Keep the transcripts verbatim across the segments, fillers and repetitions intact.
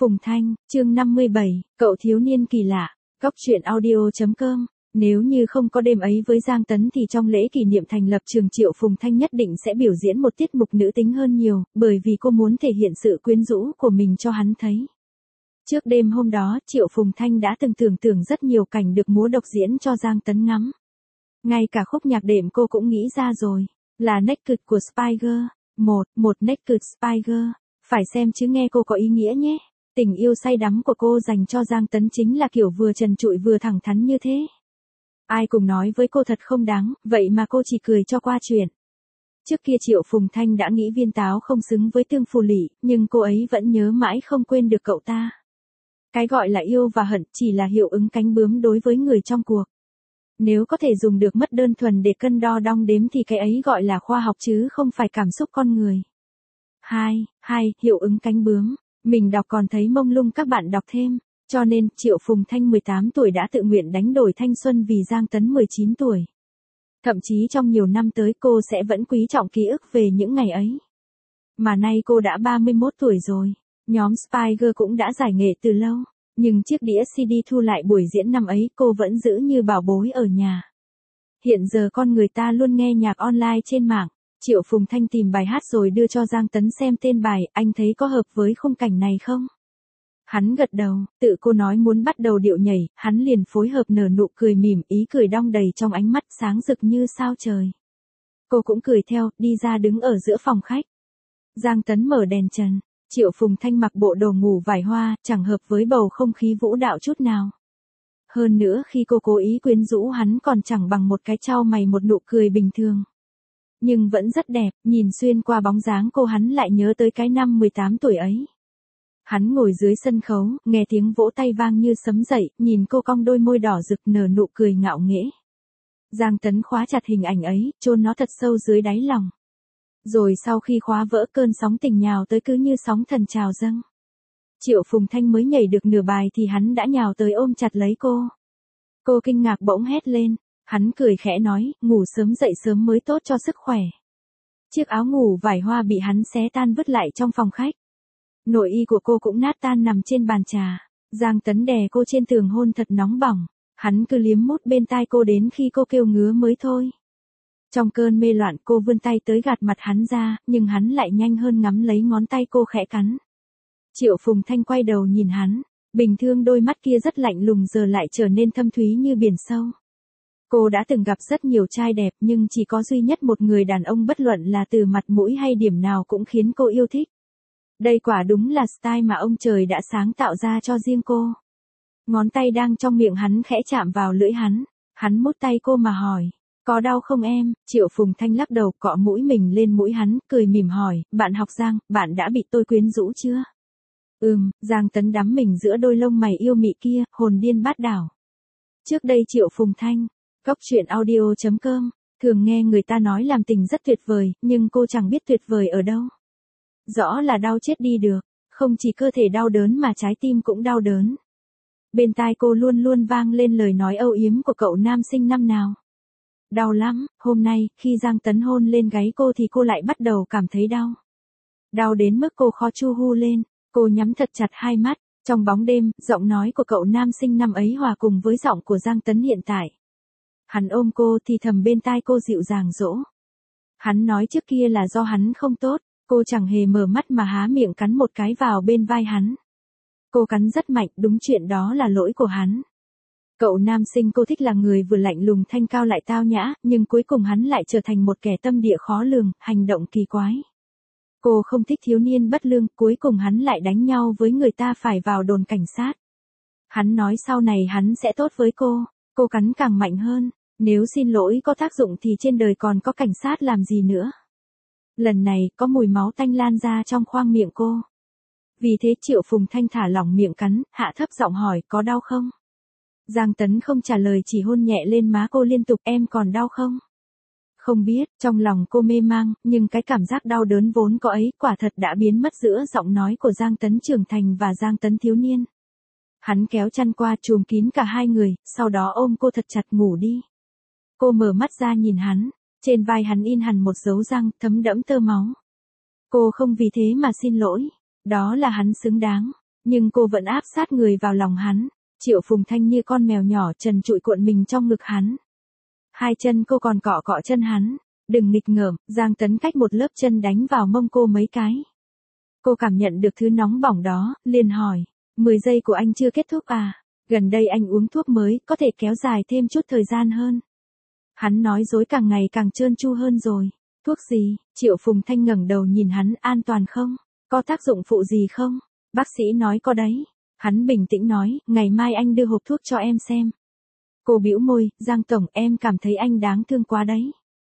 Phùng Thanh, chương năm mươi bảy, cậu thiếu niên kỳ lạ, Cóc truyện audio chấm com. Nếu như không có đêm ấy với Giang Tấn thì trong lễ kỷ niệm thành lập trường Triệu Phùng Thanh nhất định sẽ biểu diễn một tiết mục nữ tính hơn nhiều, bởi vì cô muốn thể hiện sự quyến rũ của mình cho hắn thấy. Trước đêm hôm đó, Triệu Phùng Thanh đã từng tưởng tượng rất nhiều cảnh được múa độc diễn cho Giang Tấn ngắm. Ngay cả khúc nhạc đệm cô cũng nghĩ ra rồi, là Naked của Spy Girl. Một, một Naked Spy Girl. Phải xem chứ nghe cô có ý nghĩa nhé. Tình yêu say đắm của cô dành cho Giang Tấn chính là kiểu vừa trần trụi vừa thẳng thắn như thế. Ai cùng nói với cô thật không đáng, vậy mà cô chỉ cười cho qua chuyện. Trước kia Triệu Phùng Thanh đã nghĩ Viên Táo không xứng với Tương Phù Lỵ, nhưng cô ấy vẫn nhớ mãi không quên được cậu ta. Cái gọi là yêu và hận chỉ là hiệu ứng cánh bướm đối với người trong cuộc. Nếu có thể dùng được mất đơn thuần để cân đo đong đếm thì cái ấy gọi là khoa học chứ không phải cảm xúc con người. Hai, hai, hiệu ứng cánh bướm. Mình đọc còn thấy mông lung, các bạn đọc thêm. Cho nên, Triệu Phùng Thanh mười tám tuổi đã tự nguyện đánh đổi thanh xuân vì Giang Tấn mười chín tuổi. Thậm chí trong nhiều năm tới cô sẽ vẫn quý trọng ký ức về những ngày ấy. Mà nay cô đã ba mươi mốt tuổi rồi. Nhóm Spy Girl cũng đã giải nghệ từ lâu. Nhưng chiếc đĩa xê đê thu lại buổi diễn năm ấy cô vẫn giữ như bảo bối ở nhà. Hiện giờ con người ta luôn nghe nhạc online trên mạng. Triệu Phùng Thanh tìm bài hát rồi đưa cho Giang Tấn xem tên bài, anh thấy có hợp với khung cảnh này không? Hắn gật đầu, tự cô nói muốn bắt đầu điệu nhảy, hắn liền phối hợp nở nụ cười mỉm, ý cười đong đầy trong ánh mắt sáng rực như sao trời. Cô cũng cười theo, đi ra đứng ở giữa phòng khách. Giang Tấn mở đèn trần, Triệu Phùng Thanh mặc bộ đồ ngủ vải hoa, chẳng hợp với bầu không khí vũ đạo chút nào. Hơn nữa khi cô cố ý quyến rũ hắn còn chẳng bằng một cái trao mày một nụ cười bình thường. Nhưng vẫn rất đẹp, nhìn xuyên qua bóng dáng cô hắn lại nhớ tới cái năm mười tám tuổi ấy. Hắn ngồi dưới sân khấu, nghe tiếng vỗ tay vang như sấm dậy, nhìn cô cong đôi môi đỏ rực nở nụ cười ngạo nghễ. Giang Tấn khóa chặt hình ảnh ấy, chôn nó thật sâu dưới đáy lòng. Rồi sau khi khóa vỡ, cơn sóng tình nhào tới cứ như sóng thần trào dâng. Triệu Phùng Thanh mới nhảy được nửa bài thì hắn đã nhào tới ôm chặt lấy cô. Cô kinh ngạc bỗng hét lên. Hắn cười khẽ nói, ngủ sớm dậy sớm mới tốt cho sức khỏe. Chiếc áo ngủ vải hoa bị hắn xé tan vứt lại trong phòng khách. Nội y của cô cũng nát tan nằm trên bàn trà. Giang Tấn đè cô trên tường hôn thật nóng bỏng. Hắn cứ liếm mút bên tai cô đến khi cô kêu ngứa mới thôi. Trong cơn mê loạn cô vươn tay tới gạt mặt hắn ra, nhưng hắn lại nhanh hơn ngắm lấy ngón tay cô khẽ cắn. Triệu Phùng Thanh quay đầu nhìn hắn. Bình thường đôi mắt kia rất lạnh lùng giờ lại trở nên thâm thúy như biển sâu. Cô đã từng gặp rất nhiều trai đẹp nhưng chỉ có duy nhất một người đàn ông bất luận là từ mặt mũi hay điểm nào cũng khiến cô yêu thích. Đây quả đúng là style mà ông trời đã sáng tạo ra cho riêng cô. Ngón tay đang trong miệng hắn khẽ chạm vào lưỡi hắn. Hắn mút tay cô mà hỏi, có đau không em? Triệu Phùng Thanh lắc đầu cọ mũi mình lên mũi hắn, cười mỉm hỏi, bạn học Giang, bạn đã bị tôi quyến rũ chưa? Ừm, Giang Tấn đắm mình giữa đôi lông mày yêu mị kia, hồn điên bát đảo. Trước đây Triệu Phùng Thanh, Cóc truyện audio chấm com, thường nghe người ta nói làm tình rất tuyệt vời, nhưng cô chẳng biết tuyệt vời ở đâu. Rõ là đau chết đi được, không chỉ cơ thể đau đớn mà trái tim cũng đau đớn. Bên tai cô luôn luôn vang lên lời nói âu yếm của cậu nam sinh năm nào. Đau lắm, hôm nay, khi Giang Tấn hôn lên gáy cô thì cô lại bắt đầu cảm thấy đau. Đau đến mức cô khó chu hu lên, cô nhắm thật chặt hai mắt, trong bóng đêm, giọng nói của cậu nam sinh năm ấy hòa cùng với giọng của Giang Tấn hiện tại. Hắn ôm cô thì thầm bên tai cô dịu dàng dỗ. Hắn nói trước kia là do hắn không tốt, cô chẳng hề mở mắt mà há miệng cắn một cái vào bên vai hắn. Cô cắn rất mạnh, đúng chuyện đó là lỗi của hắn. Cậu nam sinh cô thích là người vừa lạnh lùng thanh cao lại tao nhã, nhưng cuối cùng hắn lại trở thành một kẻ tâm địa khó lường, hành động kỳ quái. Cô không thích thiếu niên bất lương, cuối cùng hắn lại đánh nhau với người ta phải vào đồn cảnh sát. Hắn nói sau này hắn sẽ tốt với cô, cô cắn càng mạnh hơn. Nếu xin lỗi có tác dụng thì trên đời còn có cảnh sát làm gì nữa. Lần này có mùi máu tanh lan ra trong khoang miệng cô. Vì thế Triệu Phùng Thanh thả lỏng miệng cắn, hạ thấp giọng hỏi có đau không? Giang Tấn không trả lời chỉ hôn nhẹ lên má cô liên tục, em còn đau không? Không biết, trong lòng cô mê mang, nhưng cái cảm giác đau đớn vốn có ấy quả thật đã biến mất giữa giọng nói của Giang Tấn trưởng thành và Giang Tấn thiếu niên. Hắn kéo chăn qua trùm kín cả hai người, sau đó ôm cô thật chặt ngủ đi. Cô mở mắt ra nhìn hắn, trên vai hắn in hẳn một dấu răng thấm đẫm tơ máu. Cô không vì thế mà xin lỗi, đó là hắn xứng đáng. Nhưng cô vẫn áp sát người vào lòng hắn. Triệu Phùng Thanh như con mèo nhỏ trần trụi cuộn mình trong ngực hắn. Hai chân cô còn cọ cọ chân hắn. Đừng nghịch ngợm, Giang Tấn cách một lớp chân đánh vào mông cô mấy cái. Cô cảm nhận được thứ nóng bỏng đó, liền hỏi. mười giây của anh chưa kết thúc à? Gần đây anh uống thuốc mới, có thể kéo dài thêm chút thời gian hơn. Hắn nói dối càng ngày càng trơn tru hơn rồi. Thuốc gì? Triệu Phùng Thanh ngẩng đầu nhìn hắn, an toàn không? Có tác dụng phụ gì không? Bác sĩ nói có đấy. Hắn bình tĩnh nói, ngày mai anh đưa hộp thuốc cho em xem. Cô bĩu môi, Giang Tổng, em cảm thấy anh đáng thương quá đấy.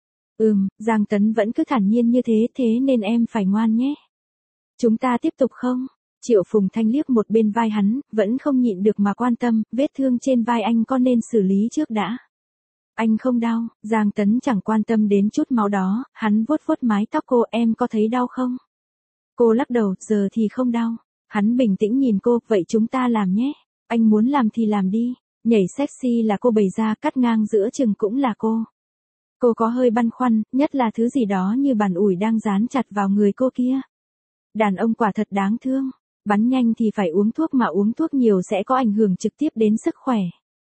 Ừm, Giang Tấn vẫn cứ thản nhiên như thế, thế nên em phải ngoan nhé. Chúng ta tiếp tục không? Triệu Phùng Thanh liếc một bên vai hắn, vẫn không nhịn được mà quan tâm, vết thương trên vai anh có nên xử lý trước đã. Anh không đau, Giang Tấn chẳng quan tâm đến chút máu đó, hắn vuốt vuốt mái tóc cô, em có thấy đau không? Cô lắc đầu, giờ thì không đau. Hắn bình tĩnh nhìn cô, vậy chúng ta làm nhé. Anh muốn làm thì làm đi. Nhảy sexy là cô bày ra, cắt ngang giữa chừng cũng là cô. Cô có hơi băn khoăn, nhất là thứ gì đó như bàn ủi đang dán chặt vào người cô kia. Đàn ông quả thật đáng thương. Bắn nhanh thì phải uống thuốc mà uống thuốc nhiều sẽ có ảnh hưởng trực tiếp đến sức khỏe.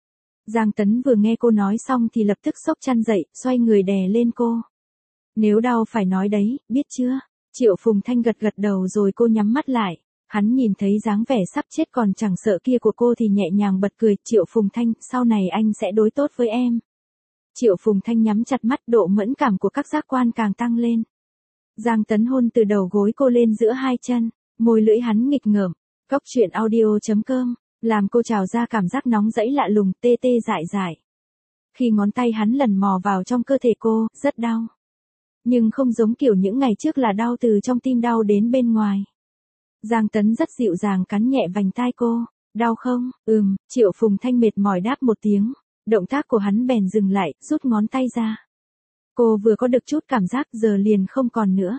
Giang Tấn vừa nghe cô nói xong thì lập tức xốc chăn dậy, xoay người đè lên cô. Nếu đau phải nói đấy, biết chưa? Triệu Phùng Thanh gật gật đầu rồi cô nhắm mắt lại. Hắn nhìn thấy dáng vẻ sắp chết còn chẳng sợ kia của cô thì nhẹ nhàng bật cười. Triệu Phùng Thanh, sau này anh sẽ đối tốt với em. Triệu Phùng Thanh nhắm chặt mắt, độ mẫn cảm của các giác quan càng tăng lên. Giang Tấn hôn từ đầu gối cô lên giữa hai chân, môi lưỡi hắn nghịch ngợm. Cốc truyện audio chấm com, làm cô trào ra cảm giác nóng rẫy lạ lùng, tê tê dại dại. Khi ngón tay hắn lần mò vào trong cơ thể cô, rất đau. Nhưng không giống kiểu những ngày trước là đau từ trong tim đau đến bên ngoài. Giang Tấn rất dịu dàng cắn nhẹ vành tai cô. Đau không? Ừm, Triệu Phùng Thanh mệt mỏi đáp một tiếng. Động tác của hắn bèn dừng lại, rút ngón tay ra. Cô vừa có được chút cảm giác giờ liền không còn nữa.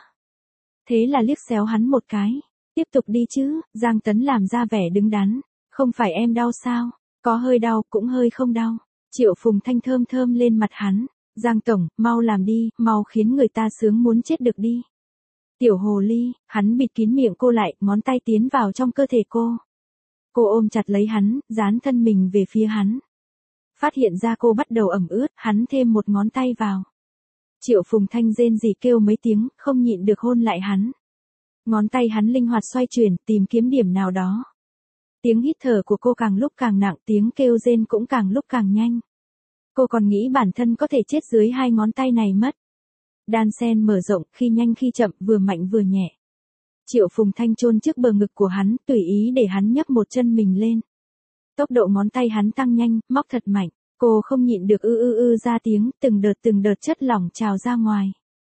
Thế là liếc xéo hắn một cái. Tiếp tục đi chứ, Giang Tấn làm ra vẻ đứng đắn. Không phải em đau sao? Có hơi đau, cũng hơi không đau. Triệu Phùng Thanh thơm thơm lên mặt hắn. Giang Tổng, mau làm đi, mau khiến người ta sướng muốn chết được đi. Tiểu hồ ly, hắn bịt kín miệng cô lại, ngón tay tiến vào trong cơ thể cô. Cô ôm chặt lấy hắn, dán thân mình về phía hắn. Phát hiện ra cô bắt đầu ẩm ướt, hắn thêm một ngón tay vào. Triệu Phùng Thanh rên rỉ kêu mấy tiếng, không nhịn được hôn lại hắn. Ngón tay hắn linh hoạt xoay chuyển, tìm kiếm điểm nào đó. Tiếng hít thở của cô càng lúc càng nặng, tiếng kêu rên cũng càng lúc càng nhanh. Cô còn nghĩ bản thân có thể chết dưới hai ngón tay này mất. Đan sen mở rộng, khi nhanh khi chậm, vừa mạnh vừa nhẹ. Triệu Phùng Thanh chôn trước bờ ngực của hắn, tùy ý để hắn nhấc một chân mình lên. Tốc độ ngón tay hắn tăng nhanh, móc thật mạnh. Cô không nhịn được ư ư ư ra tiếng, từng đợt từng đợt chất lỏng trào ra ngoài.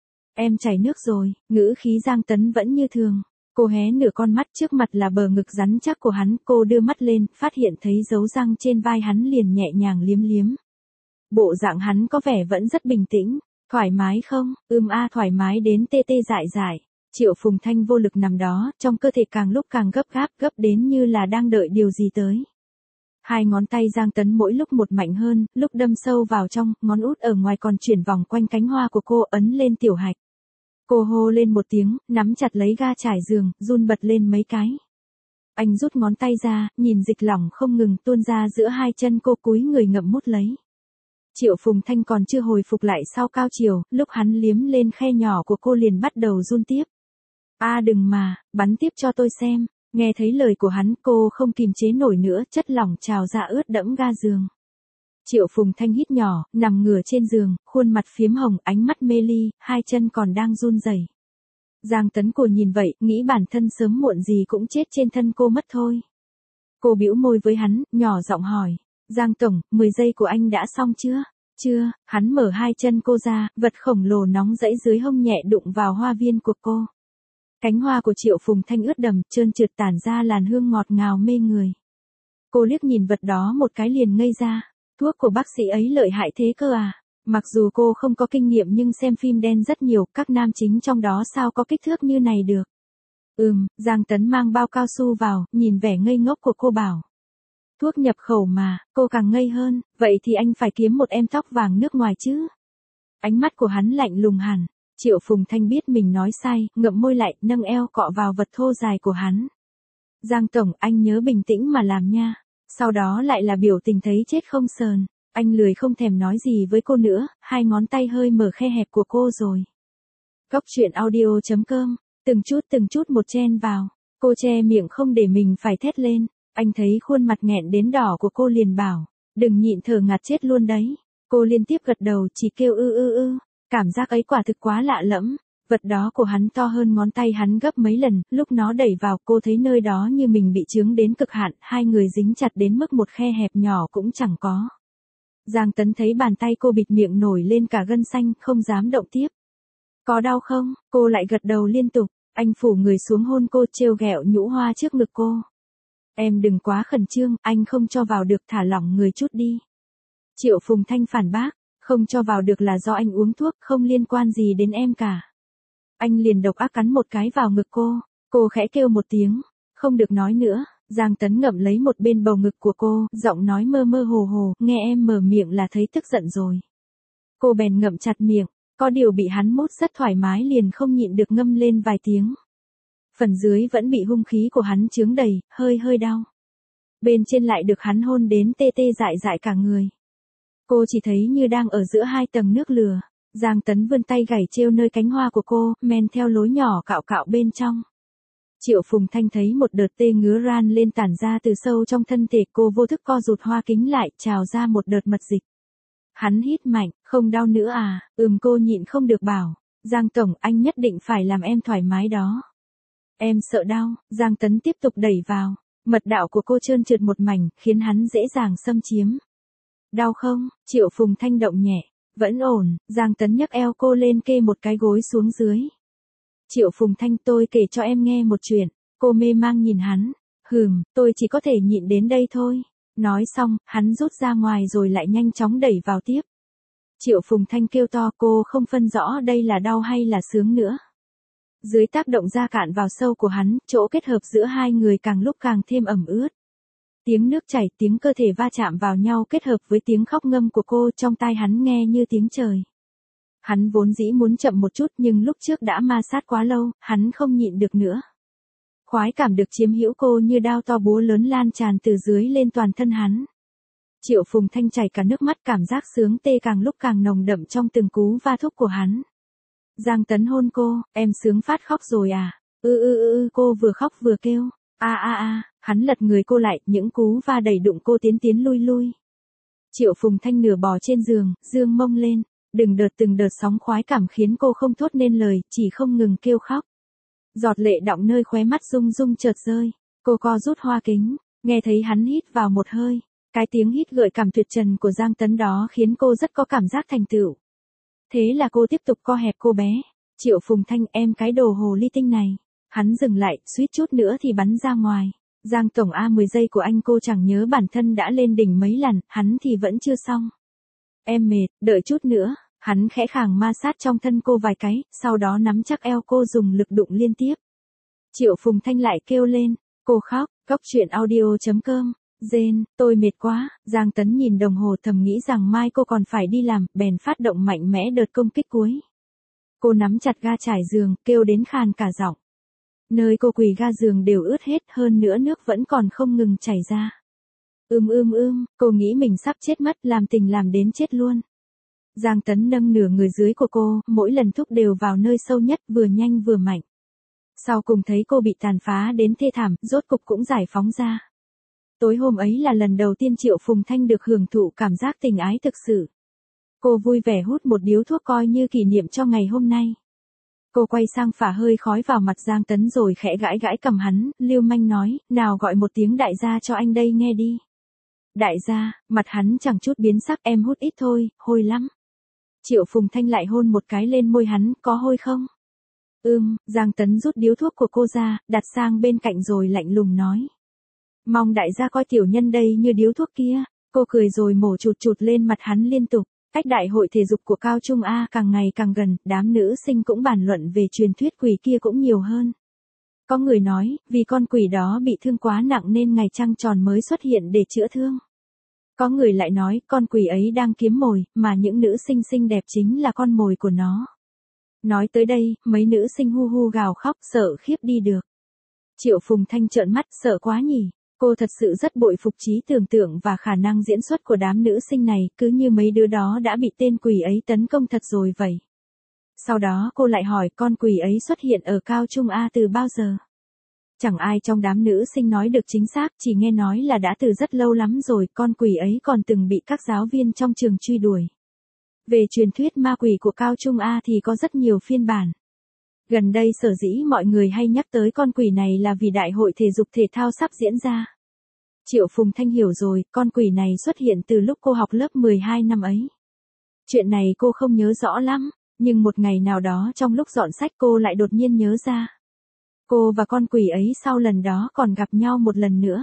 Em chảy nước rồi, ngữ khí Giang Tấn vẫn như thường. Cô hé nửa con mắt, trước mặt là bờ ngực rắn chắc của hắn, cô đưa mắt lên, phát hiện thấy dấu răng trên vai hắn liền nhẹ nhàng liếm liếm. Bộ dạng hắn có vẻ vẫn rất bình tĩnh. Thoải mái không? Ưm a thoải mái đến tê tê dại dại. Triệu Phùng Thanh vô lực nằm đó, trong cơ thể càng lúc càng gấp gáp, gấp đến như là đang đợi điều gì tới. Hai ngón tay Giang Tấn mỗi lúc một mạnh hơn, lúc đâm sâu vào trong, ngón út ở ngoài còn chuyển vòng quanh cánh hoa của cô, ấn lên tiểu hạch. Cô hô lên một tiếng, nắm chặt lấy ga trải giường, run bật lên mấy cái. Anh rút ngón tay ra, nhìn dịch lỏng không ngừng tuôn ra giữa hai chân cô, cúi người ngậm mút lấy. Triệu Phùng Thanh còn chưa hồi phục lại sau cao chiều, lúc hắn liếm lên khe nhỏ của cô liền bắt đầu run tiếp. A à đừng mà, bắn tiếp cho tôi xem. Nghe thấy lời của hắn, cô không kìm chế nổi nữa, chất lỏng trào ra ướt đẫm ga giường. Triệu Phùng Thanh hít nhỏ, nằm ngửa trên giường, khuôn mặt phiếm hồng, ánh mắt mê ly, hai chân còn đang run rẩy. Giang Tấn cô nhìn vậy, nghĩ bản thân sớm muộn gì cũng chết trên thân cô mất thôi. Cô bĩu môi với hắn, nhỏ giọng hỏi. Giang Tổng, mười giây của anh đã xong chưa? Chưa, hắn mở hai chân cô ra, vật khổng lồ nóng rẫy dưới hông nhẹ đụng vào hoa viên của cô. Cánh hoa của Triệu Phùng Thanh ướt đầm, trơn trượt tản ra làn hương ngọt ngào mê người. Cô liếc nhìn vật đó một cái liền ngây ra. Thuốc của bác sĩ ấy lợi hại thế cơ à? Mặc dù cô không có kinh nghiệm nhưng xem phim đen rất nhiều, các nam chính trong đó sao có kích thước như này được. Ừm, Giang Tấn mang bao cao su vào, nhìn vẻ ngây ngốc của cô bảo. Thuốc nhập khẩu mà, cô càng ngây hơn, vậy thì anh phải kiếm một em tóc vàng nước ngoài chứ. Ánh mắt của hắn lạnh lùng hẳn. Triệu Phùng Thanh biết mình nói sai, ngậm môi lại, nâng eo cọ vào vật thô dài của hắn. Giang tổng, anh nhớ bình tĩnh mà làm nha. Sau đó lại là biểu tình thấy chết không sờn. Anh lười không thèm nói gì với cô nữa, hai ngón tay hơi mở khe hẹp của cô rồi. Cóc truyện audio chấm com, từng chút từng chút một chen vào. Cô che miệng không để mình phải thét lên. Anh thấy khuôn mặt nghẹn đến đỏ của cô liền bảo, đừng nhịn thở ngạt chết luôn đấy. Cô liên tiếp gật đầu chỉ kêu ư ư ư, cảm giác ấy quả thực quá lạ lẫm. Vật đó của hắn to hơn ngón tay hắn gấp mấy lần, lúc nó đẩy vào cô thấy nơi đó như mình bị chướng đến cực hạn, hai người dính chặt đến mức một khe hẹp nhỏ cũng chẳng có. Giang Tấn thấy bàn tay cô bịt miệng nổi lên cả gân xanh, không dám động tiếp. Có đau không? Cô lại gật đầu liên tục, anh phủ người xuống hôn cô trêu ghẹo nhũ hoa trước ngực cô. Em đừng quá khẩn trương, anh không cho vào được, thả lỏng người chút đi. Triệu Phùng Thanh phản bác, không cho vào được là do anh uống thuốc, không liên quan gì đến em cả. Anh liền độc ác cắn một cái vào ngực cô, cô khẽ kêu một tiếng, không được nói nữa. Giang Tấn ngậm lấy một bên bầu ngực của cô, giọng nói mơ mơ hồ hồ, nghe em mở miệng là thấy tức giận rồi. Cô bèn ngậm chặt miệng, có điều bị hắn mút rất thoải mái liền không nhịn được ngâm lên vài tiếng. Phần dưới vẫn bị hung khí của hắn chướng đầy, hơi hơi đau. Bên trên lại được hắn hôn đến tê tê dại dại cả người. Cô chỉ thấy như đang ở giữa hai tầng nước lửa. Giang Tấn vươn tay gảy trêu nơi cánh hoa của cô, men theo lối nhỏ cạo cạo bên trong. Triệu Phùng Thanh thấy một đợt tê ngứa ran lên tản ra từ sâu trong thân thể, cô vô thức co rụt hoa kính lại, trào ra một đợt mật dịch. Hắn hít mạnh, không đau nữa à? Ừm, cô nhịn không được bảo. Giang tổng, anh nhất định phải làm em thoải mái đó. Em sợ đau. Giang Tấn tiếp tục đẩy vào. Mật đạo của cô trơn trượt một mảnh, khiến hắn dễ dàng xâm chiếm. Đau không? Triệu Phùng Thanh động nhẹ. Vẫn ổn. Giang Tấn nhấc eo cô lên kê một cái gối xuống dưới. Triệu Phùng Thanh, tôi kể cho em nghe một chuyện. Cô mê mang nhìn hắn. Hừm, tôi chỉ có thể nhịn đến đây thôi. Nói xong, hắn rút ra ngoài rồi lại nhanh chóng đẩy vào tiếp. Triệu Phùng Thanh kêu to, cô không phân rõ đây là đau hay là sướng nữa. Dưới tác động da cạn vào sâu của hắn, chỗ kết hợp giữa hai người càng lúc càng thêm ẩm ướt. Tiếng nước chảy, tiếng cơ thể va chạm vào nhau kết hợp với tiếng khóc ngâm của cô trong tai hắn nghe như tiếng trời. Hắn vốn dĩ muốn chậm một chút nhưng lúc trước đã ma sát quá lâu, hắn không nhịn được nữa. Khoái cảm được chiếm hữu cô như đao to búa lớn lan tràn từ dưới lên toàn thân hắn. Triệu Phùng Thanh chảy cả nước mắt, cảm giác sướng tê càng lúc càng nồng đậm trong từng cú va thúc của hắn. Giang Tấn hôn cô, em sướng phát khóc rồi à? Ư ư ư, cô vừa khóc vừa kêu. A a a, hắn lật người cô lại, những cú va đẩy đụng cô tiến tiến lui lui. Triệu Phùng Thanh nửa bò trên giường, dương mông lên, từng đợt từng đợt sóng khoái cảm khiến cô không thốt nên lời, chỉ không ngừng kêu khóc. Giọt lệ đọng nơi khóe mắt rung rung chợt rơi, cô co rút hoa kính, nghe thấy hắn hít vào một hơi. Cái tiếng hít gợi cảm tuyệt trần của Giang Tấn đó khiến cô rất có cảm giác thành tựu. Thế là cô tiếp tục co hẹp cô bé. Triệu Phùng Thanh, em cái đồ hồ ly tinh này. Hắn dừng lại, suýt chút nữa thì bắn ra ngoài. Giang tổng, a mười giây của anh cô chẳng nhớ bản thân đã lên đỉnh mấy lần, hắn thì vẫn chưa xong. Em mệt, đợi chút nữa. Hắn khẽ khàng ma sát trong thân cô vài cái, sau đó nắm chắc eo cô dùng lực đụng liên tiếp. Triệu Phùng Thanh lại kêu lên, cô khóc. Cóc truyện audio chấm com. Dên, tôi mệt quá. Giang Tấn nhìn đồng hồ thầm nghĩ rằng mai cô còn phải đi làm, bèn phát động mạnh mẽ đợt công kích cuối. Cô nắm chặt ga trải giường, kêu đến khàn cả giọng. Nơi cô quỳ ga giường đều ướt hết, hơn nữa nước vẫn còn không ngừng chảy ra. Ưm ưm ưm, cô nghĩ mình sắp chết mất, làm tình làm đến chết luôn. Giang Tấn nâng nửa người dưới của cô, mỗi lần thúc đều vào nơi sâu nhất, vừa nhanh vừa mạnh. Sau cùng thấy cô bị tàn phá đến thê thảm, rốt cục cũng giải phóng ra. Tối hôm ấy là lần đầu tiên Triệu Phùng Thanh được hưởng thụ cảm giác tình ái thực sự. Cô vui vẻ hút một điếu thuốc coi như kỷ niệm cho ngày hôm nay. Cô quay sang phả hơi khói vào mặt Giang Tấn rồi khẽ gãi gãi cầm hắn, lưu manh nói, nào gọi một tiếng đại gia cho anh đây nghe đi. Đại gia, mặt hắn chẳng chút biến sắc, em hút ít thôi, hôi lắm. Triệu Phùng Thanh lại hôn một cái lên môi hắn, có hôi không? Ừm, Giang Tấn rút điếu thuốc của cô ra, đặt sang bên cạnh rồi lạnh lùng nói. Mong đại gia coi tiểu nhân đây như điếu thuốc kia. Cô cười rồi mổ chụt chụt lên mặt hắn liên tục. Cách đại hội thể dục của Cao Trung A càng ngày càng gần, đám nữ sinh cũng bàn luận về truyền thuyết quỷ kia cũng nhiều hơn. Có người nói, vì con quỷ đó bị thương quá nặng nên ngày trăng tròn mới xuất hiện để chữa thương. Có người lại nói, con quỷ ấy đang kiếm mồi, mà những nữ sinh xinh đẹp chính là con mồi của nó. Nói tới đây, mấy nữ sinh hu hu gào khóc sợ khiếp đi được. Triệu Phùng Thanh trợn mắt, sợ quá nhỉ. Cô thật sự rất bội phục trí tưởng tượng và khả năng diễn xuất của đám nữ sinh này, cứ như mấy đứa đó đã bị tên quỷ ấy tấn công thật rồi vậy. Sau đó cô lại hỏi con quỷ ấy xuất hiện ở cao trung A từ bao giờ. Chẳng ai trong đám nữ sinh nói được chính xác, chỉ nghe nói là đã từ rất lâu lắm rồi, con quỷ ấy còn từng bị các giáo viên trong trường truy đuổi. Về truyền thuyết ma quỷ của cao trung A thì có rất nhiều phiên bản. Gần đây sở dĩ mọi người hay nhắc tới con quỷ này là vì đại hội thể dục thể thao sắp diễn ra. Triệu Phùng Thanh hiểu rồi, con quỷ này xuất hiện từ lúc cô học lớp mười hai năm ấy. Chuyện này cô không nhớ rõ lắm, nhưng một ngày nào đó trong lúc dọn sách cô lại đột nhiên nhớ ra. Cô và con quỷ ấy sau lần đó còn gặp nhau một lần nữa.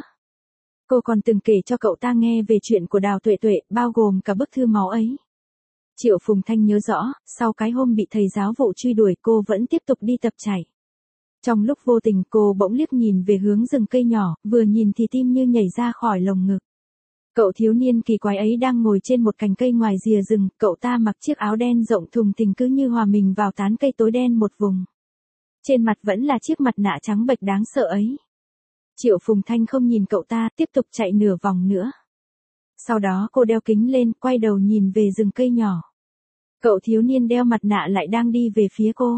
Cô còn từng kể cho cậu ta nghe về chuyện của Đào Tuệ Tuệ, bao gồm cả bức thư máu ấy. Triệu Phùng Thanh nhớ rõ, sau cái hôm bị thầy giáo vụ truy đuổi cô vẫn tiếp tục đi tập chạy. Trong lúc vô tình cô bỗng liếc nhìn về hướng rừng cây nhỏ, vừa nhìn thì tim như nhảy ra khỏi lồng ngực. Cậu thiếu niên kỳ quái ấy đang ngồi trên một cành cây ngoài rìa rừng, cậu ta mặc chiếc áo đen rộng thùng thình cứ như hòa mình vào tán cây tối đen một vùng. Trên mặt vẫn là chiếc mặt nạ trắng bệch đáng sợ ấy. Triệu Phùng Thanh không nhìn cậu ta, tiếp tục chạy nửa vòng nữa. Sau đó cô đeo kính lên, quay đầu nhìn về rừng cây nhỏ. Cậu thiếu niên đeo mặt nạ lại đang đi về phía cô.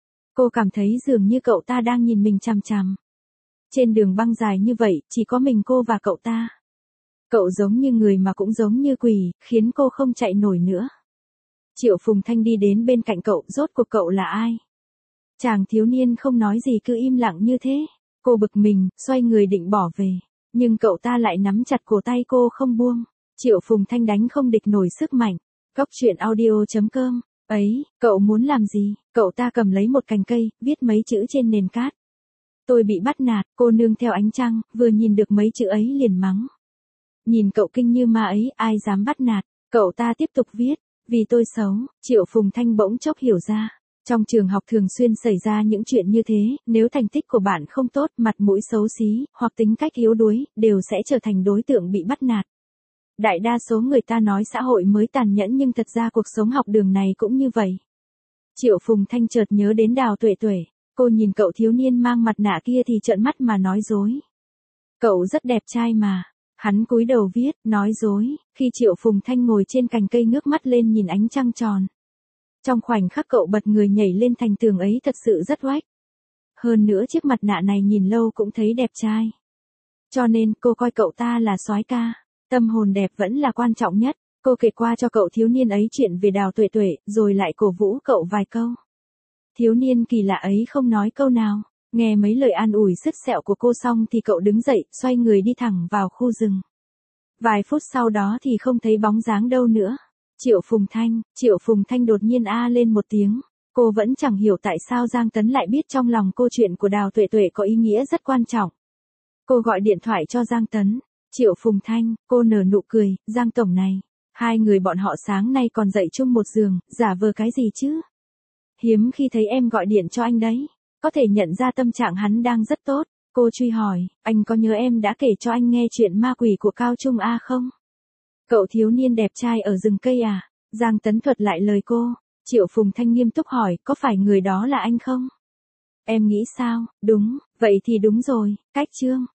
Cô cảm thấy dường như cậu ta đang nhìn mình chằm chằm. Trên đường băng dài như vậy, chỉ có mình cô và cậu ta. Cậu giống như người mà cũng giống như quỷ, khiến cô không chạy nổi nữa. Triệu Phùng Thanh đi đến bên cạnh cậu, rốt cuộc cậu là ai? Chàng thiếu niên không nói gì cứ im lặng như thế. Cô bực mình, xoay người định bỏ về. Nhưng cậu ta lại nắm chặt cổ tay cô không buông. Triệu Phùng Thanh đánh không địch nổi sức mạnh. Cóc truyện audio chấm com. Ấy, cậu muốn làm gì? Cậu ta cầm lấy một cành cây, viết mấy chữ trên nền cát. Tôi bị bắt nạt, cô nương theo ánh trăng, vừa nhìn được mấy chữ ấy liền mắng. Nhìn cậu kinh như ma ấy, ai dám bắt nạt? Cậu ta tiếp tục viết, vì tôi xấu. Triệu Phùng Thanh bỗng chốc hiểu ra. Trong trường học thường xuyên xảy ra những chuyện như thế, nếu thành tích của bạn không tốt, mặt mũi xấu xí, hoặc tính cách yếu đuối, đều sẽ trở thành đối tượng bị bắt nạt. Đại đa số người ta nói xã hội mới tàn nhẫn nhưng thật ra cuộc sống học đường này cũng như vậy. Triệu Phùng Thanh chợt nhớ đến Đào Tuệ Tuệ, cô nhìn cậu thiếu niên mang mặt nạ kia thì trợn mắt mà nói dối. Cậu rất đẹp trai mà. Hắn cúi đầu viết, nói dối, khi Triệu Phùng Thanh ngồi trên cành cây ngước mắt lên nhìn ánh trăng tròn. Trong khoảnh khắc cậu bật người nhảy lên thành tường ấy thật sự rất oách. Hơn nữa chiếc mặt nạ này nhìn lâu cũng thấy đẹp trai. Cho nên cô coi cậu ta là soái ca. Tâm hồn đẹp vẫn là quan trọng nhất. Cô kể qua cho cậu thiếu niên ấy chuyện về Đào Tuệ Tuệ, rồi lại cổ vũ cậu vài câu. Thiếu niên kỳ lạ ấy không nói câu nào. Nghe mấy lời an ủi sứt sẹo của cô xong thì cậu đứng dậy, xoay người đi thẳng vào khu rừng. Vài phút sau đó thì không thấy bóng dáng đâu nữa. Triệu Phùng Thanh, Triệu Phùng Thanh đột nhiên a lên một tiếng. Cô vẫn chẳng hiểu tại sao Giang Tấn lại biết trong lòng cô chuyện của Đào Tuệ Tuệ có ý nghĩa rất quan trọng. Cô gọi điện thoại cho Giang Tấn. Triệu Phùng Thanh, cô nở nụ cười, Giang tổng này. Hai người bọn họ sáng nay còn dậy chung một giường, giả vờ cái gì chứ? Hiếm khi thấy em gọi điện cho anh đấy. Có thể nhận ra tâm trạng hắn đang rất tốt. Cô truy hỏi, anh có nhớ em đã kể cho anh nghe chuyện ma quỷ của cao trung A không? Cậu thiếu niên đẹp trai ở rừng cây à? Giang Tấn thuật lại lời cô. Triệu Phùng Thanh nghiêm túc hỏi, có phải người đó là anh không? Em nghĩ sao? Đúng, vậy thì đúng rồi, cách chương.